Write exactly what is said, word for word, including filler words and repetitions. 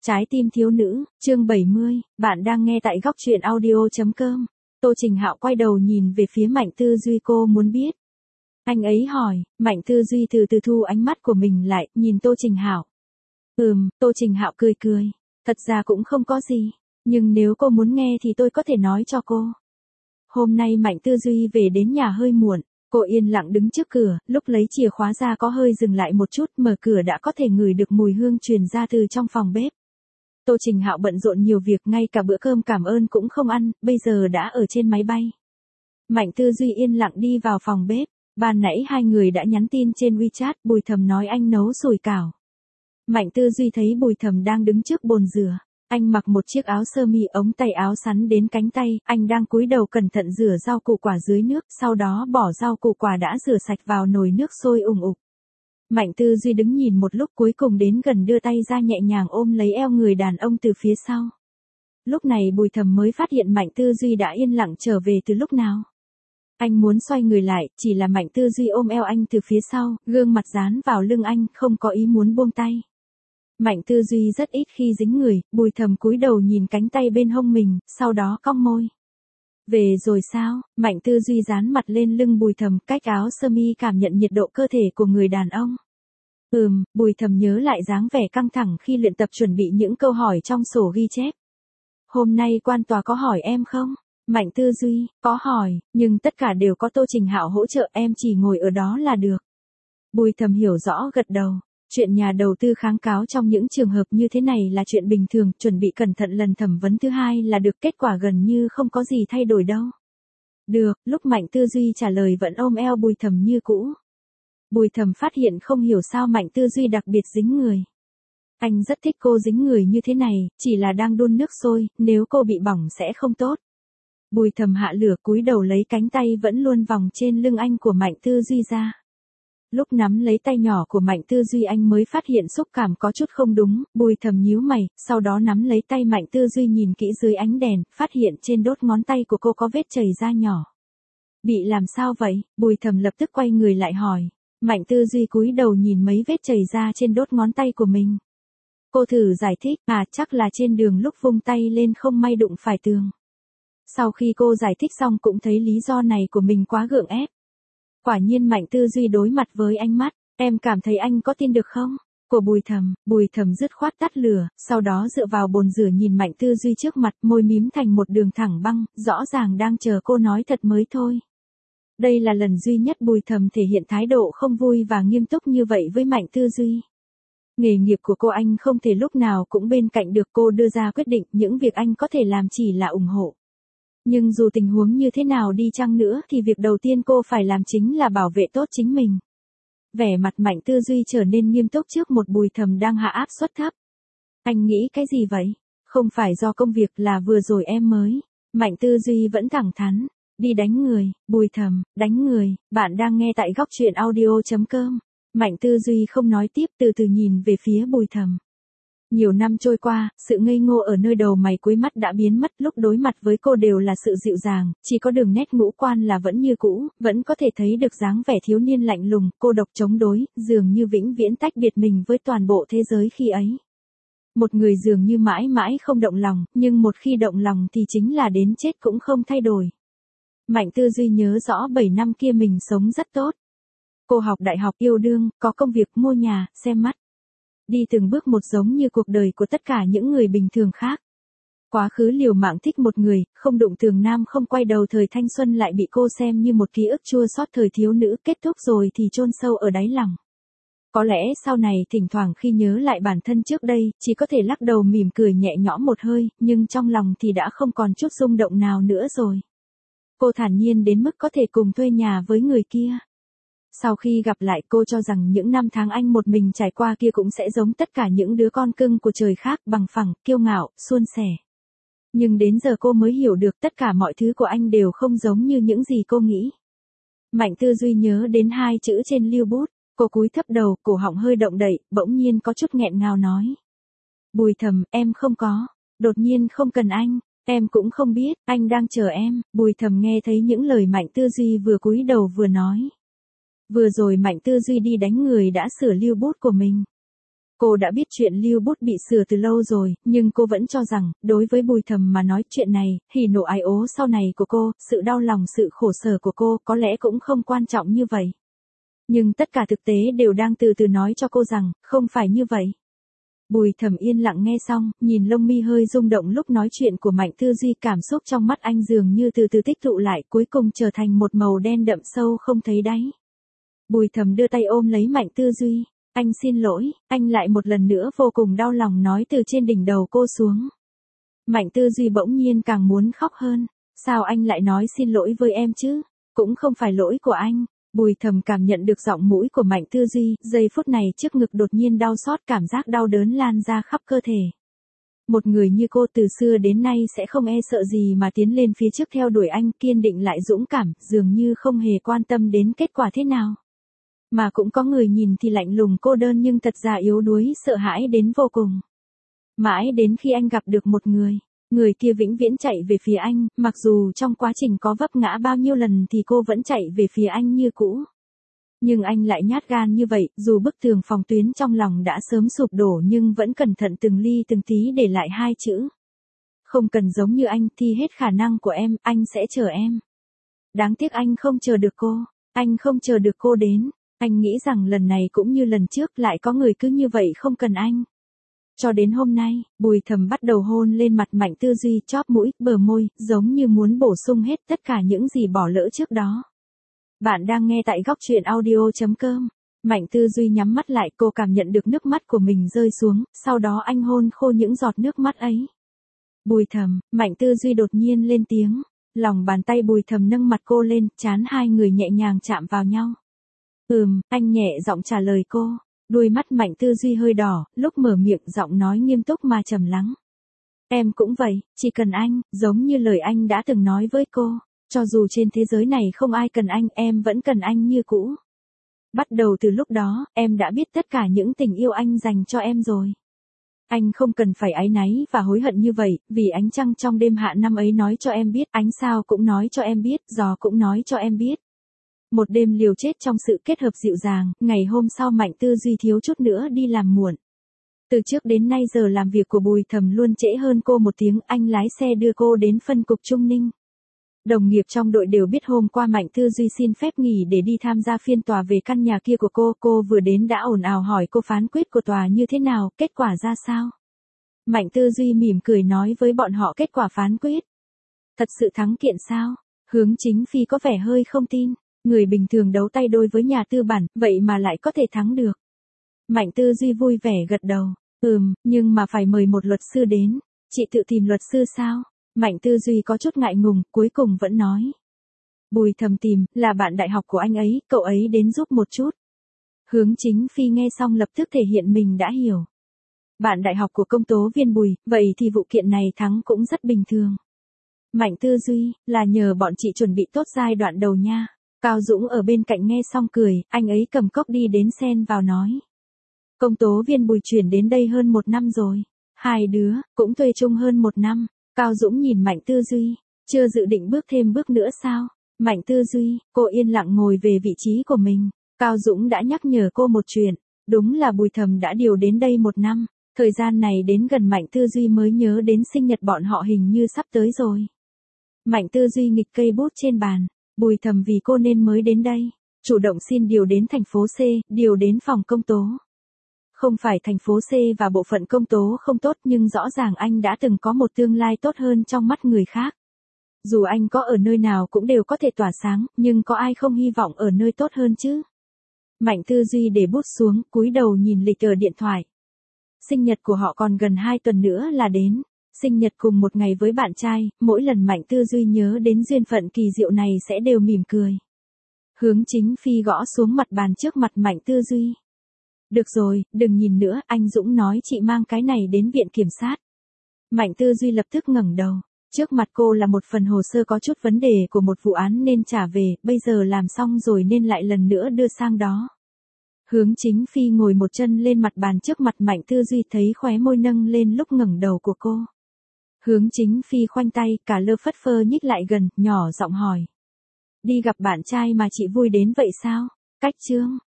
Trái tim thiếu nữ, chương bảy mươi, bạn đang nghe tại góc truyện audio.com. Tô Trình Hạo quay đầu nhìn về phía Mạnh Tư Duy, cô muốn biết. Anh ấy hỏi, Mạnh Tư Duy từ từ thu ánh mắt của mình lại, nhìn Tô Trình Hạo. Ừm, Tô Trình Hạo cười cười, thật ra cũng không có gì, nhưng nếu cô muốn nghe thì tôi có thể nói cho cô. Hôm nay Mạnh Tư Duy về đến nhà hơi muộn. Cô yên lặng đứng trước cửa, lúc lấy chìa khóa ra có hơi dừng lại một chút, mở cửa đã có thể ngửi được mùi hương truyền ra từ trong phòng bếp. Tô Trình Hạo bận rộn nhiều việc, ngay cả bữa cơm cảm ơn cũng không ăn, bây giờ đã ở trên máy bay. Mạnh Tư Duy yên lặng đi vào phòng bếp, ban nãy hai người đã nhắn tin trên WeChat, Bùi Thầm nói anh nấu sủi cảo. Mạnh Tư Duy thấy Bùi Thầm đang đứng trước bồn rửa, anh mặc một chiếc áo sơ mi ống tay áo sắn đến cánh tay, anh đang cúi đầu cẩn thận rửa rau củ quả dưới nước, sau đó bỏ rau củ quả đã rửa sạch vào nồi nước sôi ùng ục. Mạnh Tư Duy đứng nhìn một lúc, cuối cùng đến gần đưa tay ra nhẹ nhàng ôm lấy eo người đàn ông từ phía sau. Lúc này Bùi Thầm mới phát hiện Mạnh Tư Duy đã yên lặng trở về từ lúc nào. Anh muốn xoay người lại, chỉ là Mạnh Tư Duy ôm eo anh từ phía sau, gương mặt dán vào lưng anh, không có ý muốn buông tay. Mạnh Tư Duy rất ít khi dính người, Bùi Thầm cúi đầu nhìn cánh tay bên hông mình, sau đó cong môi. Về rồi sao? Mạnh Tư Duy dán mặt lên lưng Bùi Thầm, cách áo sơ mi cảm nhận nhiệt độ cơ thể của người đàn ông. Ừm, Bùi Thầm nhớ lại dáng vẻ căng thẳng khi luyện tập chuẩn bị những câu hỏi trong sổ ghi chép. Hôm nay quan tòa có hỏi em không? Mạnh Tư Duy, có hỏi, nhưng tất cả đều có Tô Trình Hạo hỗ trợ, em chỉ ngồi ở đó là được. Bùi Thầm hiểu rõ gật đầu. Chuyện nhà đầu tư kháng cáo trong những trường hợp như thế này là chuyện bình thường, chuẩn bị cẩn thận lần thẩm vấn thứ hai là được, kết quả gần như không có gì thay đổi đâu. Được, lúc Mạnh Tư Duy trả lời vẫn ôm eo Bùi Thầm như cũ. Bùi Thầm phát hiện không hiểu sao Mạnh Tư Duy đặc biệt dính người. Anh rất thích cô dính người như thế này, chỉ là đang đun nước sôi, nếu cô bị bỏng sẽ không tốt. Bùi Thầm hạ lửa, cúi đầu lấy cánh tay vẫn luôn vòng trên lưng anh của Mạnh Tư Duy ra. Lúc nắm lấy tay nhỏ của Mạnh Tư Duy anh mới phát hiện xúc cảm có chút không đúng, Bùi Thầm nhíu mày, sau đó nắm lấy tay Mạnh Tư Duy nhìn kỹ dưới ánh đèn, phát hiện trên đốt ngón tay của cô có vết chảy ra nhỏ. Bị làm sao vậy? Bùi Thầm lập tức quay người lại hỏi. Mạnh Tư Duy cúi đầu nhìn mấy vết chảy ra trên đốt ngón tay của mình. Cô thử giải thích, à chắc là trên đường lúc vung tay lên không may đụng phải tường. Sau khi cô giải thích xong cũng thấy lý do này của mình quá gượng ép. Quả nhiên Mạnh Tư Duy đối mặt với ánh mắt, em cảm thấy anh có tin được không? Của Bùi Thầm, Bùi Thầm dứt khoát tắt lửa, sau đó dựa vào bồn rửa nhìn Mạnh Tư Duy trước mặt, môi mím thành một đường thẳng băng, rõ ràng đang chờ cô nói thật mới thôi. Đây là lần duy nhất Bùi Thầm thể hiện thái độ không vui và nghiêm túc như vậy với Mạnh Tư Duy. Nghề nghiệp của cô anh không thể lúc nào cũng bên cạnh được, cô đưa ra quyết định, những việc anh có thể làm chỉ là ủng hộ. Nhưng dù tình huống như thế nào đi chăng nữa thì việc đầu tiên cô phải làm chính là bảo vệ tốt chính mình. Vẻ mặt Mạnh Tư Duy trở nên nghiêm túc trước một Bùi Thầm đang hạ áp suất thấp. Anh nghĩ cái gì vậy? Không phải do công việc, là vừa rồi em mới. Mạnh Tư Duy vẫn thẳng thắn. Đi đánh người. Bùi Thầm, đánh người. Bạn đang nghe tại góc truyện audio.com. Mạnh Tư Duy không nói tiếp, từ từ nhìn về phía Bùi Thầm. Nhiều năm trôi qua, sự ngây ngô ở nơi đầu mày cuối mắt đã biến mất, lúc đối mặt với cô đều là sự dịu dàng, chỉ có đường nét ngũ quan là vẫn như cũ, vẫn có thể thấy được dáng vẻ thiếu niên lạnh lùng, cô độc chống đối, dường như vĩnh viễn tách biệt mình với toàn bộ thế giới khi ấy. Một người dường như mãi mãi không động lòng, nhưng một khi động lòng thì chính là đến chết cũng không thay đổi. Mạnh Tư Duy nhớ rõ bảy năm kia mình sống rất tốt. Cô học đại học, yêu đương, có công việc, mua nhà, xem mắt. Đi từng bước một giống như cuộc đời của tất cả những người bình thường khác. Quá khứ liều mạng thích một người, không đụng tường nam không quay đầu, thời thanh xuân lại bị cô xem như một ký ức chua xót thời thiếu nữ, kết thúc rồi thì chôn sâu ở đáy lòng. Có lẽ sau này thỉnh thoảng khi nhớ lại bản thân trước đây, chỉ có thể lắc đầu mỉm cười nhẹ nhõm một hơi, nhưng trong lòng thì đã không còn chút rung động nào nữa rồi. Cô thản nhiên đến mức có thể cùng thuê nhà với người kia. Sau khi gặp lại, cô cho rằng những năm tháng anh một mình trải qua kia cũng sẽ giống tất cả những đứa con cưng của trời khác, bằng phẳng, kiêu ngạo, suôn sẻ. Nhưng đến giờ cô mới hiểu được tất cả mọi thứ của anh đều không giống như những gì cô nghĩ. Mạnh Tư Duy nhớ đến hai chữ trên lưu bút, cô cúi thấp đầu, cổ họng hơi động đậy, bỗng nhiên có chút nghẹn ngào nói. Bùi Thầm, em không có, đột nhiên không cần anh, em cũng không biết, anh đang chờ em. Bùi Thầm nghe thấy những lời Mạnh Tư Duy vừa cúi đầu vừa nói. Vừa rồi Mạnh Tư Duy đi đánh người đã sửa lưu bút của mình. Cô đã biết chuyện lưu bút bị sửa từ lâu rồi, nhưng cô vẫn cho rằng, đối với Bùi Thầm mà nói chuyện này, hỉ nộ ái ố sau này của cô, sự đau lòng sự khổ sở của cô có lẽ cũng không quan trọng như vậy. Nhưng tất cả thực tế đều đang từ từ nói cho cô rằng, không phải như vậy. Bùi Thầm yên lặng nghe xong, nhìn lông mi hơi rung động lúc nói chuyện của Mạnh Tư Duy, cảm xúc trong mắt anh dường như từ từ tích tụ lại, cuối cùng trở thành một màu đen đậm sâu không thấy đáy. Bùi Thầm đưa tay ôm lấy Mạnh Tư Duy. Anh xin lỗi, anh lại một lần nữa vô cùng đau lòng nói từ trên đỉnh đầu cô xuống. Mạnh Tư Duy bỗng nhiên càng muốn khóc hơn. Sao anh lại nói xin lỗi với em chứ? Cũng không phải lỗi của anh. Bùi Thầm cảm nhận được giọng mũi của Mạnh Tư Duy, giây phút này trước ngực đột nhiên đau xót, cảm giác đau đớn lan ra khắp cơ thể. Một người như cô từ xưa đến nay sẽ không e sợ gì mà tiến lên phía trước theo đuổi anh, kiên định lại dũng cảm, dường như không hề quan tâm đến kết quả thế nào. Mà cũng có người nhìn thì lạnh lùng cô đơn nhưng thật ra yếu đuối, sợ hãi đến vô cùng. Mãi đến khi anh gặp được một người, người kia vĩnh viễn chạy về phía anh, mặc dù trong quá trình có vấp ngã bao nhiêu lần thì cô vẫn chạy về phía anh như cũ. Nhưng anh lại nhát gan như vậy, dù bức tường phòng tuyến trong lòng đã sớm sụp đổ nhưng vẫn cẩn thận từng ly từng tí để lại hai chữ. Không cần giống như anh, thi hết khả năng của em, anh sẽ chờ em. Đáng tiếc anh không chờ được cô, anh không chờ được cô đến. Anh nghĩ rằng lần này cũng như lần trước lại có người cứ như vậy không cần anh. Cho đến hôm nay, Bùi Thầm bắt đầu hôn lên mặt Mạnh Tư Duy, chóp mũi, bờ môi, giống như muốn bổ sung hết tất cả những gì bỏ lỡ trước đó. Bạn đang nghe tại góc truyện audio chấm com. Mạnh Tư Duy nhắm mắt lại, cô cảm nhận được nước mắt của mình rơi xuống, sau đó anh hôn khô những giọt nước mắt ấy. Bùi Thầm, Mạnh Tư Duy đột nhiên lên tiếng. Lòng bàn tay Bùi Thầm nâng mặt cô lên, trán hai người nhẹ nhàng chạm vào nhau. Ừm, anh nhẹ giọng trả lời cô. Đuôi mắt Mạnh Tư Duy hơi đỏ, lúc mở miệng giọng nói nghiêm túc mà trầm lắng. Em cũng vậy, chỉ cần anh, giống như lời anh đã từng nói với cô. Cho dù trên thế giới này không ai cần anh, em vẫn cần anh như cũ. Bắt đầu từ lúc đó, em đã biết tất cả những tình yêu anh dành cho em rồi. Anh không cần phải áy náy và hối hận như vậy, vì ánh trăng trong đêm hạ năm ấy nói cho em biết, ánh sao cũng nói cho em biết, gió cũng nói cho em biết. Một đêm liều chết trong sự kết hợp dịu dàng, ngày hôm sau Mạnh Tư Duy thiếu chút nữa đi làm muộn. Từ trước đến nay giờ làm việc của Bùi Thầm luôn trễ hơn cô một tiếng, anh lái xe đưa cô đến phân cục Trung Ninh. Đồng nghiệp trong đội đều biết hôm qua Mạnh Tư Duy xin phép nghỉ để đi tham gia phiên tòa về căn nhà kia của cô, cô vừa đến đã ồn ào hỏi cô phán quyết của tòa như thế nào, kết quả ra sao. Mạnh Tư Duy mỉm cười nói với bọn họ kết quả phán quyết. Thật sự thắng kiện sao? Hướng Chính Phi có vẻ hơi không tin. Người bình thường đấu tay đôi với nhà tư bản, vậy mà lại có thể thắng được. Mạnh Tư Duy vui vẻ gật đầu. Ừm, nhưng mà phải mời một luật sư đến. Chị tự tìm luật sư sao? Mạnh Tư Duy có chút ngại ngùng, cuối cùng vẫn nói. Bùi Thầm tìm, là bạn đại học của anh ấy, cậu ấy đến giúp một chút. Hướng Chính Phi nghe xong lập tức thể hiện mình đã hiểu. Bạn đại học của công tố viên Bùi, vậy thì vụ kiện này thắng cũng rất bình thường. Mạnh Tư Duy, là nhờ bọn chị chuẩn bị tốt giai đoạn đầu nha. Cao Dũng ở bên cạnh nghe xong cười, anh ấy cầm cốc đi đến xen vào nói. Công tố viên Bùi chuyển đến đây hơn một năm rồi. Hai đứa, cũng thuê chung hơn một năm. Cao Dũng nhìn Mạnh Tư Duy, chưa dự định bước thêm bước nữa sao? Mạnh Tư Duy, cô yên lặng ngồi về vị trí của mình. Cao Dũng đã nhắc nhở cô một chuyện, đúng là Bùi Thầm đã điều đến đây một năm. Thời gian này đến gần Mạnh Tư Duy mới nhớ đến sinh nhật bọn họ hình như sắp tới rồi. Mạnh Tư Duy nghịch cây bút trên bàn. Bùi Thầm vì cô nên mới đến đây, chủ động xin điều đến thành phố C, điều đến phòng công tố. Không phải thành phố C và bộ phận công tố không tốt nhưng rõ ràng anh đã từng có một tương lai tốt hơn trong mắt người khác. Dù anh có ở nơi nào cũng đều có thể tỏa sáng, nhưng có ai không hy vọng ở nơi tốt hơn chứ? Mạnh Tư Duy để bút xuống, cúi đầu nhìn lịch ở điện thoại. Sinh nhật của họ còn gần hai tuần nữa là đến. Sinh nhật cùng một ngày với bạn trai, mỗi lần Mạnh Tư Duy nhớ đến duyên phận kỳ diệu này sẽ đều mỉm cười. Hướng Chính Phi gõ xuống mặt bàn trước mặt Mạnh Tư Duy. Được rồi, đừng nhìn nữa, anh Dũng nói chị mang cái này đến viện kiểm sát. Mạnh Tư Duy lập tức ngẩng đầu. Trước mặt cô là một phần hồ sơ có chút vấn đề của một vụ án nên trả về, bây giờ làm xong rồi nên lại lần nữa đưa sang đó. Hướng Chính Phi ngồi một chân lên mặt bàn trước mặt Mạnh Tư Duy, thấy khóe môi nâng lên lúc ngẩng đầu của cô. Hướng Chính Phi khoanh tay, cả lơ phất phơ nhích lại gần, nhỏ giọng hỏi. Đi gặp bạn trai mà chị vui đến vậy sao? Cách chương.